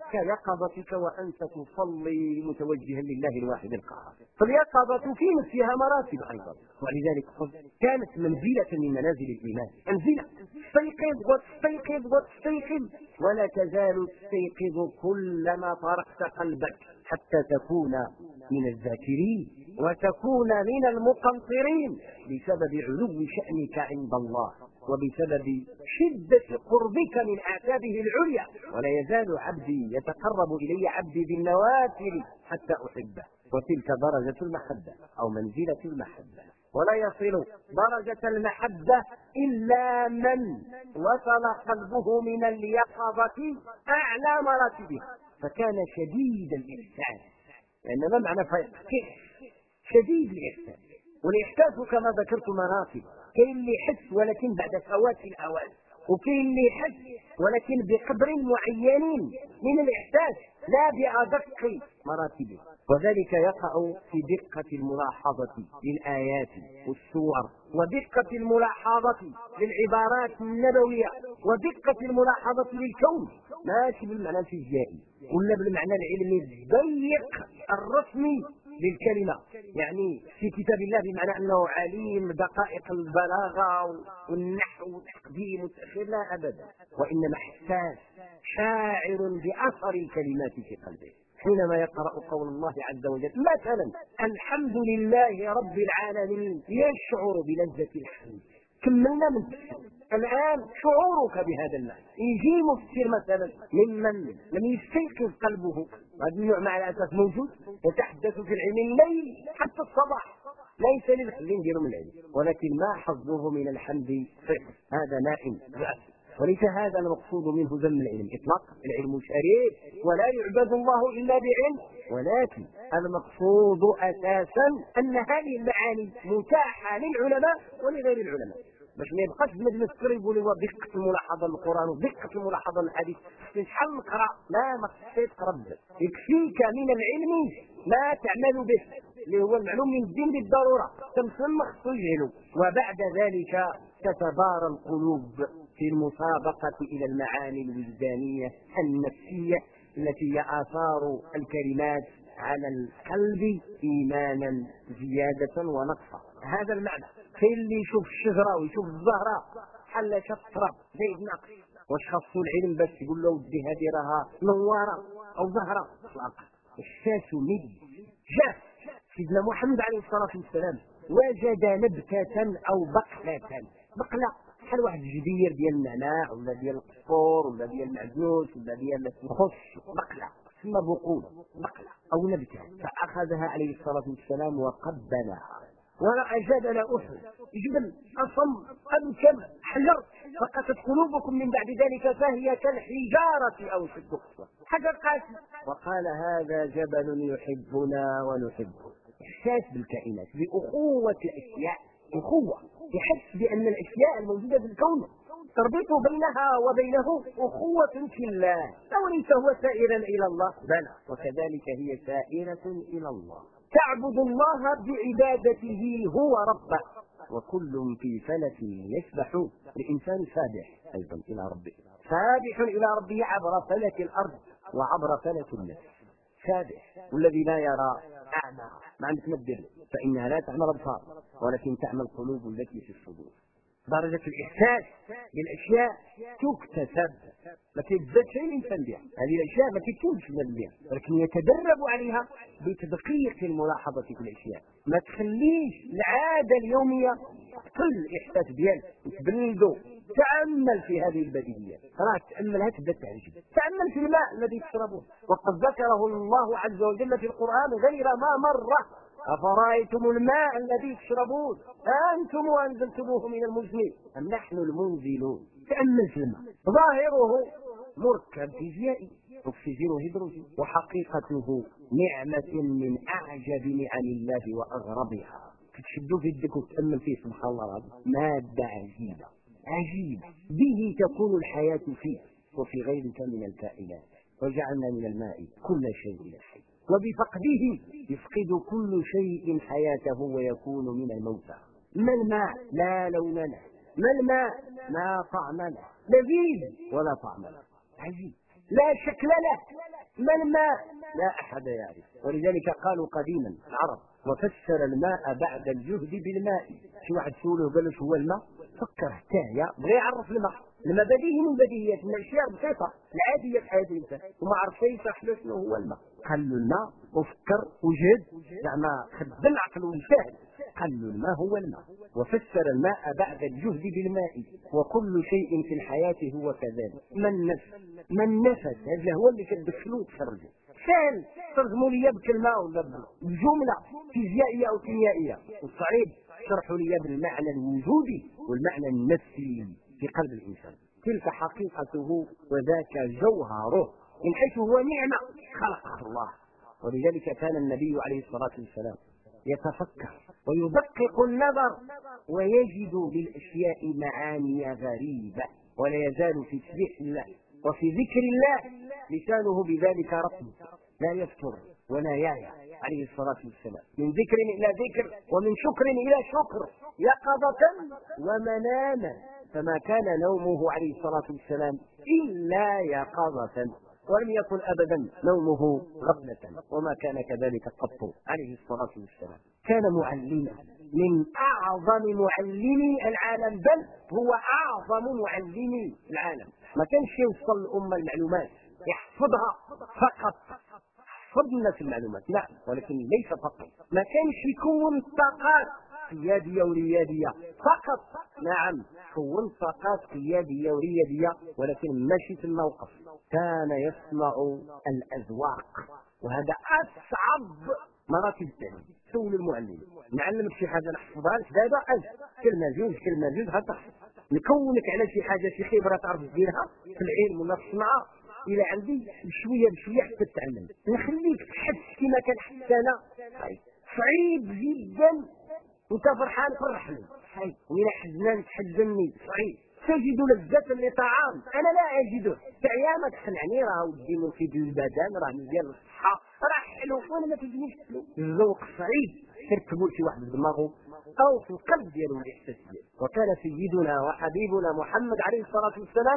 كيقظتك وانت تصلي متوجها لله الواحد القهار. فاليقظه في نفسها مراتب ايضا، ولذلك كانت منزله من منازل الايمان. منزله استيقظ وتستيقظ وتستيقظ، ولا تزال تستيقظ كلما طرقت قلبك حتى تكون من الذاكرين وتكون من المقنطرين بسبب علو شأنك عند الله وبسبب شدة قربك من أعتابه العليا. ولا يزال عبدي يتقرب إلي عبدي بالنوافل حتى أحبه، وتلك درجة المحبة أو منزلة المحبة. ولا يصل درجة المحبة إلا من وصل قلبه من اليقظة أعلى مراتبها، فكان شديد الإحساس. لأن ما معنى فيقظ؟ شديد الإحساس. والإحساس كما ذكرت مراتب، كاين اللي يحس ولكن بعد فوات الأوان، وكاين اللي يحس ولكن بقدر معين من الإحساس لا بأدق مراتبه. وذلك يقع في دقة الملاحظة للآيات والسور، ودقة الملاحظة للعبارات النبوية، ودقة الملاحظة للكون، ماشي بالمعنى الفيزيائي ولا بالمعنى العلمي الضيق الرسمي للكلمة، يعني في كتاب الله بمعنى أنه عليم دقائق البلاغة والنحو والتقديم والتأخير، لا أبدا، وإنما حساس شاعر بأثر الكلمات في قلبه حينما يقرأ قول الله عز وجل مثلا الحمد لله رب العالمين يشعر بلذة الحمد. كملنا من تفسير. الآن شعورك بهذا المعنى يجي مفسر مثلا ممن لم يستيقظ قلبه، هذا النوع مع الأسف موجود، يتحدث في العلم الليل حتى الصباح، ليس للخلين نديروا من العلم، ولكن ما حظه من الحمد صفر، هذا نائم ضعف. وليس هذا المقصود منه ذم العلم اطلاقا، العلم شريف ولا يعبد الله الا بعلم، ولكن المقصود اساسا ان هذه المعاني متاحه للعلماء ولغير العلماء، باش ما يبقاش مجلس قريب ولو دقه الملاحظه للقران ودقه الملاحظه للحديث شحال نقرا، لا ما خصك تقرب، يكفيك من العلم ما تعمل به اللي هو المعلوم من الدين بالضروره، تمسم خصو يجهلوا. وبعد ذلك تتبارى القلوب في المسابقة إلى المعاني الوجدانية النفسية التي هي آثار الكلمات على القلب إيمانا زيادة ونقصا. هذا المعنى. كاين اللي يشوف الشجرة ويشوف الزهرة حل شطرة زيد نقص، واش خاصو العلم باش يقول له ودي هذه راها نوارة أو زهرة؟ اطلاقا. الشاس مد جاف سيدنا محمد عليه الصلاة والسلام وجد نبتة أو بقلة، بقلة بحال واحد الجدير ديال النعناع ولا ديال القصور ولا ديال المعزوز ولا ديال الخص، بقلة ثم بقول بقلة أو نبتة، فأخذها عليه الصلاة والسلام وقبلها ورأى جبل أحد، جبل أصم أبكم حجر، فقست قلوبكم من بعد ذلك فهي كالحجارة أو شد قسوة، حجر قاسي، وقال هذا جبل يحبنا ونحبه. إحساس بالكائنات بأخوة الأشياء، أخوة يحس بأن الأشياء الموجودة في الكون تربط بينها وبينه أخوة في الله. أوليس هو سائرا إلى الله؟ بلى، وكذلك هي سائرة إلى الله. تعبد الله بعبادته هو ربه، وكل في فلك يسبح. الإنسان سابح أيضا إلى ربه، سابح إلى ربه عبر فلك الأرض وعبر فلك النفس. سابح، والذي لا يرى أعمى، ما عندك مدر، فإنها لا تعمل أبصار ولكن تعمل القلوب التي في الصدور. درجة الإحساس بالأشياء تكتسب، ما تزداد شيء الإنسان بها، هذه الأشياء ما تكونش بها، ولكن يتدرب عليها بتدقيق الملاحظة في الأشياء. ما تخليش العادة اليومية تقل الإحساس ديالك وتبلده. تأمل في هذه البديهيات، راك تأملها تبدأ تعجب. تأمل في الماء الذي تشربه، وقد ذكره الله عز وجل في القرآن غير ما مرة. أفرأيتم الماء الذي تشربون أنتم وأنزلتموه من المزن أم نحن المنزلون. تأمل في الماء، ظاهره مركب فيزيائي أكسجين وهيدروجين، وحقيقته نعمة من أعجب نعم الله وأغربها. تشدوا في يدك وتأمل فيه سبحان الله العظيم، مادة عجيبة عجيبة، به تكون الحياة فيه وفي غيرك من الكائنات. وجعلنا من الماء كل شيء حي وبفقده يفقد كل شيء حياته ويكون من الموتى. ما الماء؟ لا لون له. ما الماء؟ لا طعم له. لذيذ ولا طعم له. عجيب. لا شكل له. ما الماء؟ لا أحد يعرف. ولذلك قالوا قديما العرب وفسر الماء بعد الجهد بالماء. شي واحد سوله قال له هو الماء، فكر حتى بغى يعرف الماء بديهي من بديهيات، من الاشياء البسيطه العاديه في حياه الانسان، وما عرف يشرح له شنو هو الماء. قال له الماء وفكر وجد زعما خد العقل واجتهد، قال له الماء هو الماء. وفسر الماء بعد الجهد بالماء وكل شيء في الحياه هو كذلك. ما النفس هذا هو اللي كتدخلو تخرجه. سهل ترجموا لي بكلمه ولا بجمله فيزيائيه او كيميائيه، والصعيب شرحوا لي بالمعنى الوجودي والمعنى النفسي في قلب الإنسان. تلك حقيقته وذاك جوهره من حيث هو نعمة خلقه الله. ولذلك كان النبي عليه الصلاة والسلام يتفكر ويدقق النظر ويجد بالأشياء معاني غريبة، ولا يزال في تسبيح الله وفي ذكر الله لسانه بذلك رطب لا يفتر ولا يعيا عليه الصلاة والسلام، من ذكر إلى ذكر ومن شكر إلى شكر، يقظة ومناما. فما كان نومه عليه الصلاة والسلام إلا يقظة، ولم يكن أبدا نومه غفلة، وما كان كذلك قط عليه الصلاة والسلام. كان معلما من أعظم معلمي العالم، بل هو أعظم معلمي العالم. ما كانش يوصل الأمة المعلومات يحفظها فقط، حفظ الناس المعلومات لا، ولكن ليس فقط. ما كانش يكون طاقات قيادية وريادية فقط، نعم كون طاقات قيادية وريادية، ولكن ماشي في الموقف. كان يصنع الأذواق، وهذا أصعب مراتب التعليم. سول المعلم نعلمك شي حاجة نحفظها لك دابا كلمة جوج هتحفظ، نكونك على شي حاجة شي خبرة تعرف ديرها في العلم ولا في الصنعة إلى عندي بشوية حتى تتعلم. نخليك تحس كما كان حتى أنا. صعيب جدا وانت فرحان فرح لي، ومن حزنان تحزنني. صعيب. تجد لذة لطعام انا لا اجده، تعيا ما تخلعني راه ودي في البدن راه ديال الصحه راه حلو وانا ما تجينيش حلو. الذوق صعيب تركبوا شي واحد في دماغه او في القلب ديالو الاحساس ديالو. وكان سيدنا وحبيبنا محمد عليه الصلاه والسلام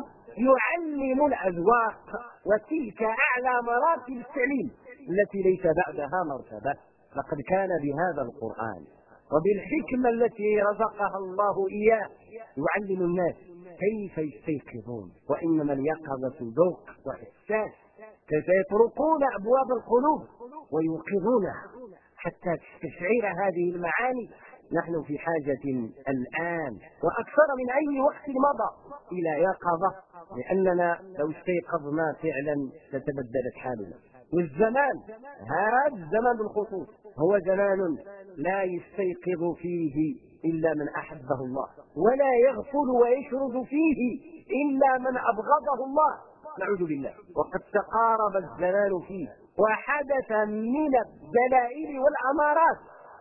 يعلم الاذواق، وتلك اعلى مراتب التعليم التي ليس بعدها مرتبه. لقد كان بهذا القرآن وبالحكمة التي رزقها الله إياه يعلم الناس كيف يستيقظون، وإنما اليقظة ذوق وإحساس، كيف يطرقون أبواب القلوب ويوقظونها حتى تستشعر هذه المعاني. نحن في حاجة الآن وأكثر من أي وقت مضى إلى يقظة، لأننا لو استيقظنا فعلا لتبدلت حالنا. والزمان هذا الزمان بالخصوص هو زمان لا يستيقظ فيه إلا من أحبه الله، ولا يغفل ويشرد فيه إلا من أبغضه الله، نعوذ بالله. وقد تقارب الزمان فيه وحدث من الدلائل والأمارات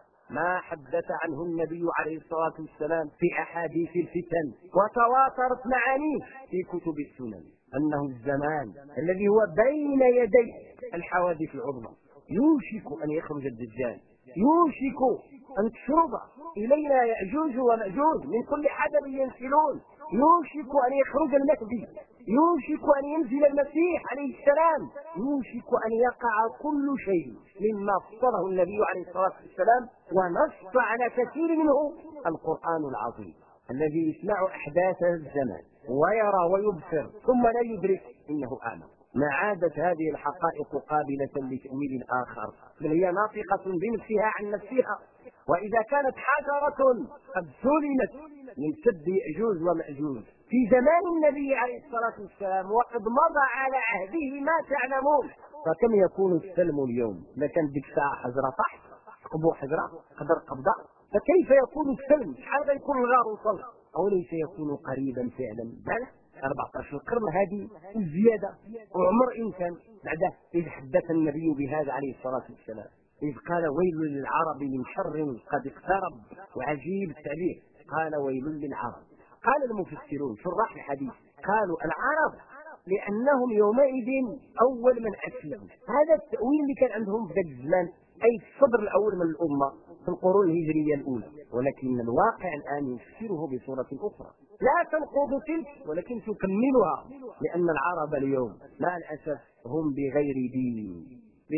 ما حدث عنه النبي عليه الصلاة والسلام في أحاديث الفتن، وتواترت معانيه في كتب السنن، أنه الزمان الذي هو بين يدي الحوادث العظمى. يوشك أن يخرج الدجال، يوشك أن تشرب إلينا يأجوج ومأجوج من كل حدب ينسلون، يوشك أن يخرج المهدي، يوشك أن ينزل المسيح عليه السلام، يوشك أن يقع كل شيء مما فصله النبي عليه الصلاة والسلام ونص على كثير منه القرآن العظيم الذي يسمع أحداث الزمان ويرى ويبصر ثم لا يدرك إنه أعمى. ما عادت هذه الحقائق قابلة لتأويل آخر، بل هي ناطقة بنفسها عن نفسها. وإذا كانت حجرة قد سلمت من سد يأجوج ومأجوج في زمان النبي عليه الصلاة والسلام وقد مضى على عهده ما تعلمون، فكم يكون السلم اليوم؟ إذا كانت ديك الساعة حجرة تحت قبو حجرة قدر قبضة، فكيف يكون السلم؟ شحال غيكون الغار وصل؟ أو ليس يكون قريبا فعلا؟ بل 14 قرن هذه زيادة وعمر إنسان بعده. إذ حدث النبي بهذا عليه الصلاة والسلام، إذ قال ويل للعرب من شر قد اقترب. وعجيب التعبير، قال ويل للعرب. قال المفسرون شراح الحديث قالوا العرب لأنهم يومئذ أول من أسلموا. هذا التأويل اللي كان عندهم في ذاك الزمان، أي الصدر الأول من الأمة في القرون الهجرية الأولى. ولكن الواقع الآن يفسره بصورة أخرى لا تنقض تلك ولكن تكملها، لأن العرب اليوم مع الأسف هم بغير دين.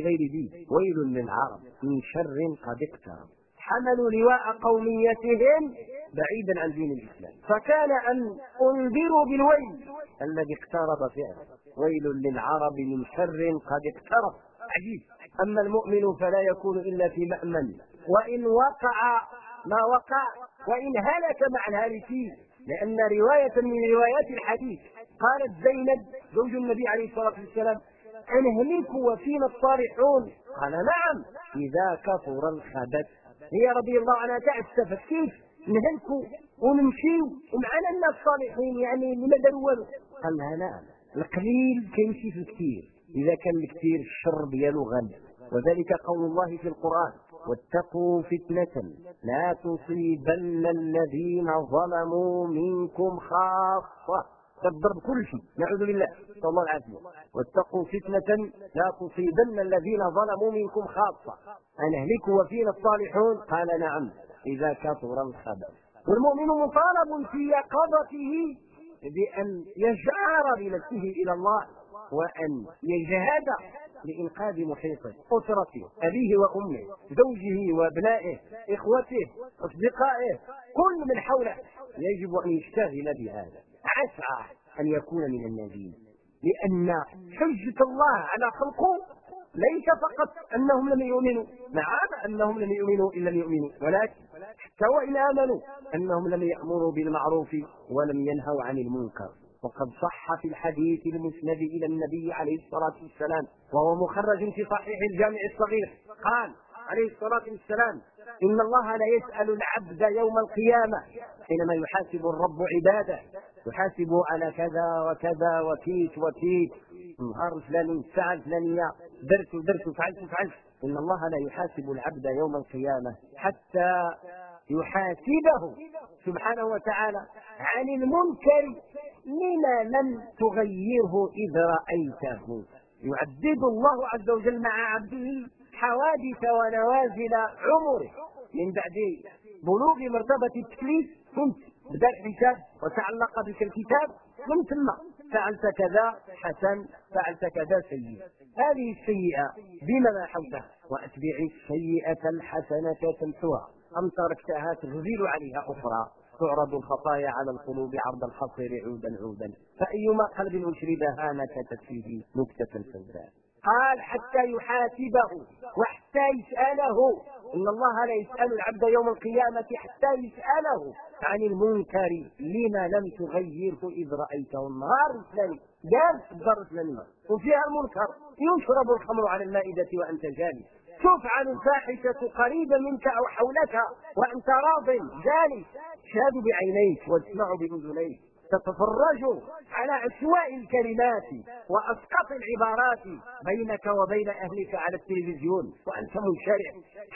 ويل للعرب من شر قد اقترب. حملوا لواء قوميتهم بعيدا عن دين الإسلام، فكان أن أنذروا بالويل الذي اقترب فعلا. ويل للعرب من شر قد اقترب. عجيب. أما المؤمن فلا يكون إلا في مأمن، وإن وقع ما وقع، وإن هلك مع الهالكين. لأن رواية من روايات الحديث قالت زينب زوج النبي عليه الصلاة والسلام: أنهلك وفينا الصالحون؟ قال: نعم إذا كثر الخبث. هي رضي الله عنها تعسفت: كيف نهلكوا ونمشيو ومعنا الناس الصالحين؟ يعني لما داروا؟ قال لها: نعم، القليل كيمشي في الكثير، إذا كان الكثير الشر ديالو غالب. وذلك قول الله في القرآن: واتقوا فتنة لا تصيبن الذين ظلموا منكم خاصة. تضرب كل شيء، نعوذ بالله، صلى الله العافية. واتقوا فتنة لا تصيبن الذين ظلموا منكم خاصة أنهلك وفينا الصالحون؟ قال: نعم إذا كثر الخبث. والمؤمن مطالب في يقظته بأن يجعر بنفسه إلى الله، وأن يجهد لإنقاذ محيطه، أسرته، أبيه وأمه، زوجه وابنائه، إخوته، أصدقائه، كل من حوله يجب أن يشتغل بهذا. عسى أن يكون من الناجين، لأن حجة الله على خلقه ليس فقط أنهم لم يؤمنوا، نعم أنهم لم يؤمنوا إن لم يؤمنوا، ولكن حتى وإن آمنوا أنهم لم يأمروا بالمعروف ولم ينهوا عن المنكر. وقد صح في الحديث المسند إلى النبي عليه الصلاة والسلام، وهو مخرج في صحيح الجامع الصغير، قال عليه الصلاة والسلام: إن الله لا يسأل العبد يوم القيامة حينما يحاسب الرب عباده، يحاسب على كذا وكذا وكيت وكيت، نهار فلان، الساعة الفلانية، درت فعلت. إن الله لا يحاسب العبد يوم القيامة حتى يحاسبه سبحانه وتعالى عن المنكر لما لم تغيره إذ رأيته. يعدد الله عز وجل مع عبده حوادث ونوازل عمره من بعد بلوغ مرتبة التكليف. كنت بدأ الحساب وتعلق بك الكتاب، من ثم فعلت كذا حسن، فعلت كذا سيء. هذه السيئة بما محوتها، وأتبع السيئة الحسنة تمحوها، أم تركتها تغزل عليها أخرى. تعرض الخطايا على القلوب عرض الحصير عودا، فأيما قلب أشربها نكتت فيه نكتة سوداء. قال: حتى يحاسبه وحتى يسأله. إن الله لا يسأل العبد يوم القيامة حتى يسأله عن المنكر لما لم تغيره إذ رأيته. النهار الثاني جالس الدار الثانية وفيها المنكر، يشرب الخمر على المائدة وأنت جالس، تفعل الفاحشة قريبا منك أو حولك وأنت راض جالس، تشهد بعينيك وتسمع بأذنيك، تتفرج على عشواء الكلمات وأسقط العبارات بينك وبين أهلك على التلفزيون وأنت منشرع،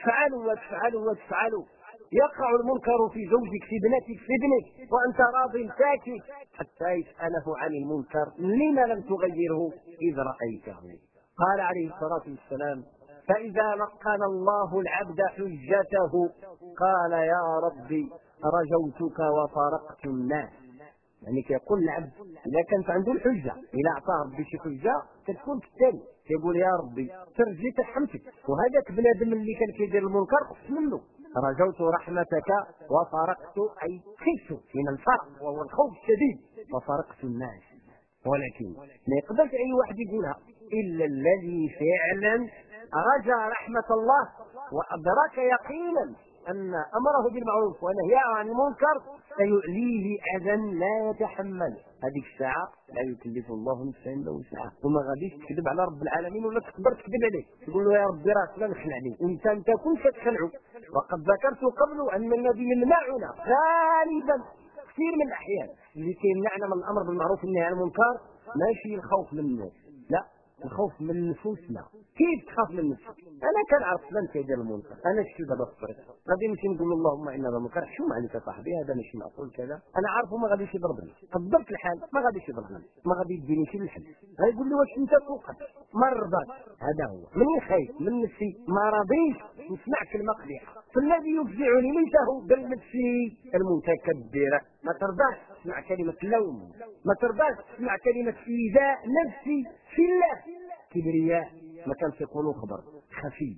تفعلوا. يقع المنكر في زوجك، في ابنتك، في ابنك، وأنت راض ساكت، حتى يسأله عن المنكر لما لم تغيره إذ رأيته. قال عليه الصلاة والسلام: فإذا لقن الله العبد حجته قال: يا ربي رجوتك وفارقت الناس. يعني كيقول العبد إذا كانت عنده الحجة، إذا أعطاه ربي شي حجة كتكون كالتالي، كيقول: يا ربي ترجي ترحمتك، وهذاك بنادم اللي كان كيدير المنكر خص منه، رجوت رحمتك وفارقت، أي خفت من الفرق وهو الخوف الشديد، وفارقت الناس. ولكن ما يقدرش أي واحد يقولها إلا الذي فعلا رجا رحمة الله وأدرك يقينا أن أمره بالمعروف ونهيه عن المنكر سيؤليه أذى لا يتحمل. هذه الساعة لا يكلف الله نفسا إلا وسعها، وما غاديش تكذب على رب العالمين ولا تقدر تكذب عليه، تقول له: يا ربي راك لا نخلعني، انت كنت تخلعه. وقد ذكرت قبل أن الذي يمنعنا غالبا كثير من الأحيان اللي كيمنعنا من الأمر بالمعروف والنهي عن المنكر ماشي الخوف من الناس، لا، الخوف من نفوسنا. كيف تخاف من نفسك؟ انا كنعرف فلان كيدير المنكر، انا شتي دابا في الطريق غادي نمشي نقول له اللهم ان هذا منكر، حشوم عليك يا صاحبي هذا ماشي معقول كذا، انا عارفه ما غاديش يضربني، قدرت الحال ما غاديش يضربني، ما غادي يديني شي الحل، غايقول لي واش انت فوقك ما رضاك. هذا هو منين خايف من نفسي ما راضيش نسمع كلمه قبيحه، فالذي يفزعني ليس هو بل نفسي المتكبره. ما ترضاش تسمع كلمه لوم، ما ترضاش تسمع كلمه ايذاء نفسي في الله. كبرياء ما كانش يقولوا خبر خفيف،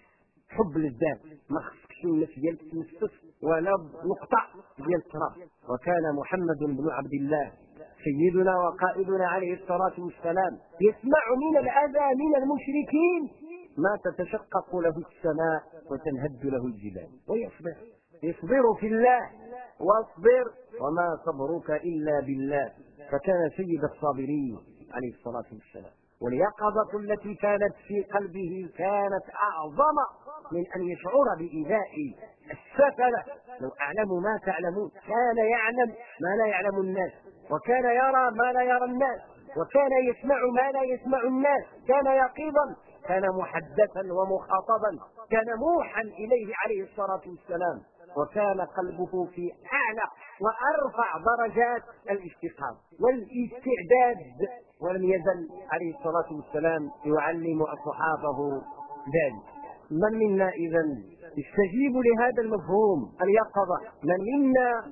حب للذات ما خصكش النفس ديالك تنفس ولا نقطه ديال التراب. وكان محمد بن عبد الله سيدنا وقائدنا عليه الصلاه والسلام يسمع من الاذى من المشركين ما تتشقق له السماء وتنهد له الجبال، ويصبر، يصبر في الله واصبر وما صبرك الا بالله. فكان سيد الصابرين عليه الصلاه والسلام، واليقظة التي كانت في قلبه كانت أعظم من أن يشعر بإيذاء السفلة. لو أعلم ما تعلمون، كان يعلم ما لا يعلم الناس، وكان يرى ما لا يرى الناس، وكان يسمع ما لا يسمع الناس، كان يقظا، كان محدثا ومخاطبا، كان موحى إليه عليه الصلاة والسلام، وكان قلبه في أعلى وأرفع درجات الاستيقاظ والاستعداد. ولم يزل عليه الصلاة والسلام يعلم أصحابه ذلك. من منا إذا يستجيب لهذا المفهوم اليقظة؟ من منا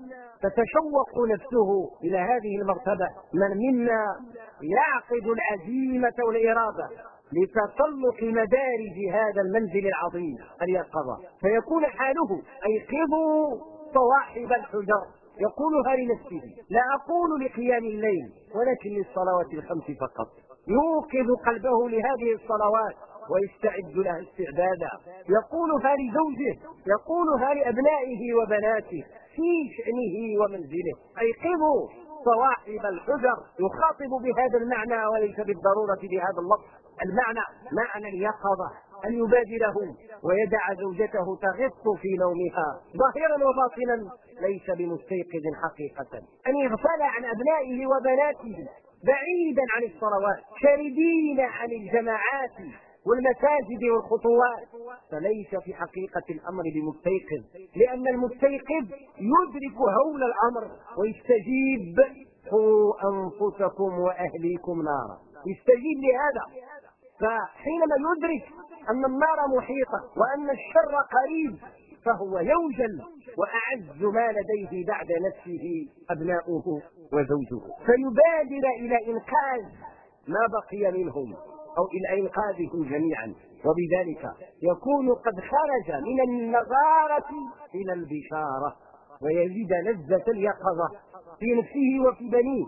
تتشوق نفسه إلى هذه المرتبة؟ من منا يعقد العزيمة والإرادة لتسلق مدارج هذا المنزل العظيم اليقظة، فيكون حاله أيقظوا صواحب الحجر، يقولها لنفسه، لا أقول لقيام الليل ولكن للصلوات الخمس فقط، يوقظ قلبه لهذه الصلوات ويستعد لها استعدادا، يقولها لزوجه، يقولها لأبنائه وبناته في شأنه ومنزله. أيقظوا صواحب الحجر، يخاطب بهذا المعنى وليس بالضرورة بهذا اللفظ. المعنى معنى اليقظة، أن يبادره ويدع زوجته تغط في نومها ظاهرا وباطنا، ليس بمستيقظ حقيقة، أن يغفل عن أبنائه وبناته بعيدا عن الصلوات، شاردين عن الجماعات والمساجد والخطوات، فليس في حقيقة الأمر بمستيقظ، لأن المستيقظ يدرك هول الأمر ويستجيب: قوا أنفسكم وأهليكم نارا، يستجيب لهذا. فحينما يدرك أن النار محيطة وأن الشر قريب فهو يوجل، وأعز ما لديه بعد نفسه أبناؤه وزوجه، فيبادر إلى إنقاذ ما بقي منهم أو إلى إنقاذهم جميعا، وبذلك يكون قد خرج من النظارة إلى البشارة، ويزيد لذة اليقظة في نفسه وفي بنيه،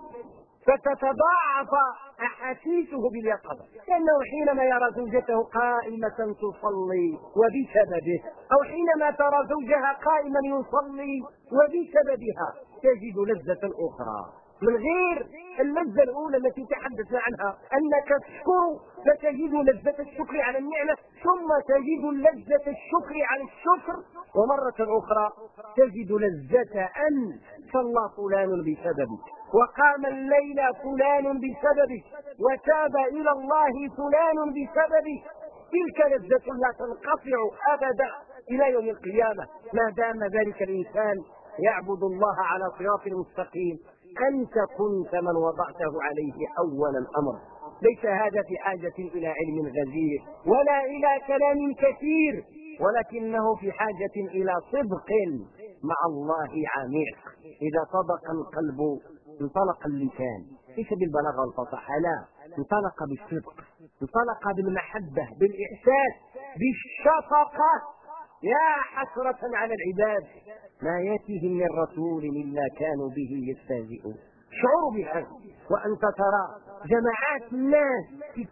فتتضاعف أحاسيسه باليقظة، لأنه حينما يرى زوجته قائمة تصلي وبسببه، أو حينما ترى زوجها قائما يصلي وبسببها، تجد لذة أخرى من غير اللذة الأولى التي تحدثنا عنها، أنك تشكر فتجد لذة الشكر على النعمة، ثم تجد لذة الشكر على الشكر، ومرة أخرى تجد لذة أن صلى فلان بسببك، وقام الليل فلان بسببك، وتاب إلى الله فلان بسببك. تلك لذة لا تنقطع أبدا إلى يوم القيامة ما دام ذلك الإنسان يعبد الله على صراط مستقيم. أنت كنت من وضعته عليه أول الأمر. ليس هذا في حاجة إلى علم غزير ولا إلى كلام كثير، ولكنه في حاجة إلى صدق مع الله عميق. إذا صدق القلب انطلق اللسان، ليس بالبلاغة والفصاحة، لا، انطلق بالصدق، انطلق بالمحبة، بالإحساس، بالشفقة. يا حسرة على العباد ما ياتيهم من رسول إلا كانوا به يستهزئون. شعور بهذا وأنت ترى جماعات الناس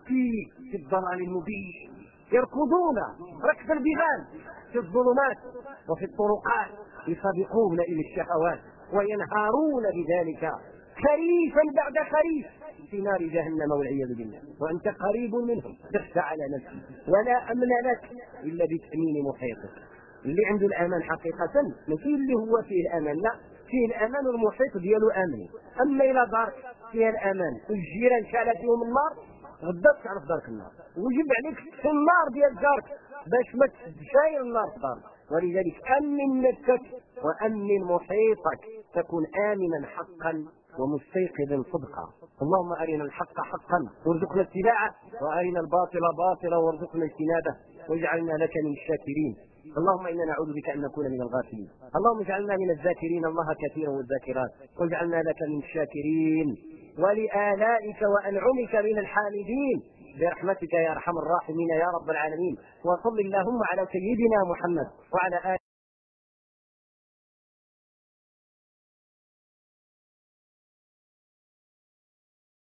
في الضلال المبين يركضون ركض البغال في الظلمات وفي الطرقات، يسابقون إلى الشهوات وينهارون بذلك خريفا بعد خريف في نار جهنم والعياذ بالله، وأنت قريب منهم. تخشى على نفسك ولا أمن لك إلا بتأمين محيطك. اللي عنده الأمان حقيقة ماشي اللي هو فيه الأمان، لا، فيه الأمان والمحيط ديالو آمن. أما إلى دار فيها الأمان والجيران شعل فيهم النار غدا تعرف دارك النار، وجب عليك في النار ديال دارك باش ما تشاير النار في دارك. ولذلك امن نفسك وامن محيطك، تكون امنا حقا ومستيقظا صدقا. اللهم ارنا الحق حقا وارزقنا اتباعه، وارنا الباطل باطلا وارزقنا اجتنابه، واجعلنا لك من الشاكرين. اللهم انا نعوذ بك ان نكون من الغافلين. اللهم اجعلنا من الذاكرين الله كثيرا والذاكرات، واجعلنا لك من الشاكرين ولآلائك وأنعمك من الحامدين برحمتك يا أرحم الراحمين يا رب العالمين. وصل اللهم على سيدنا محمد وعلى آله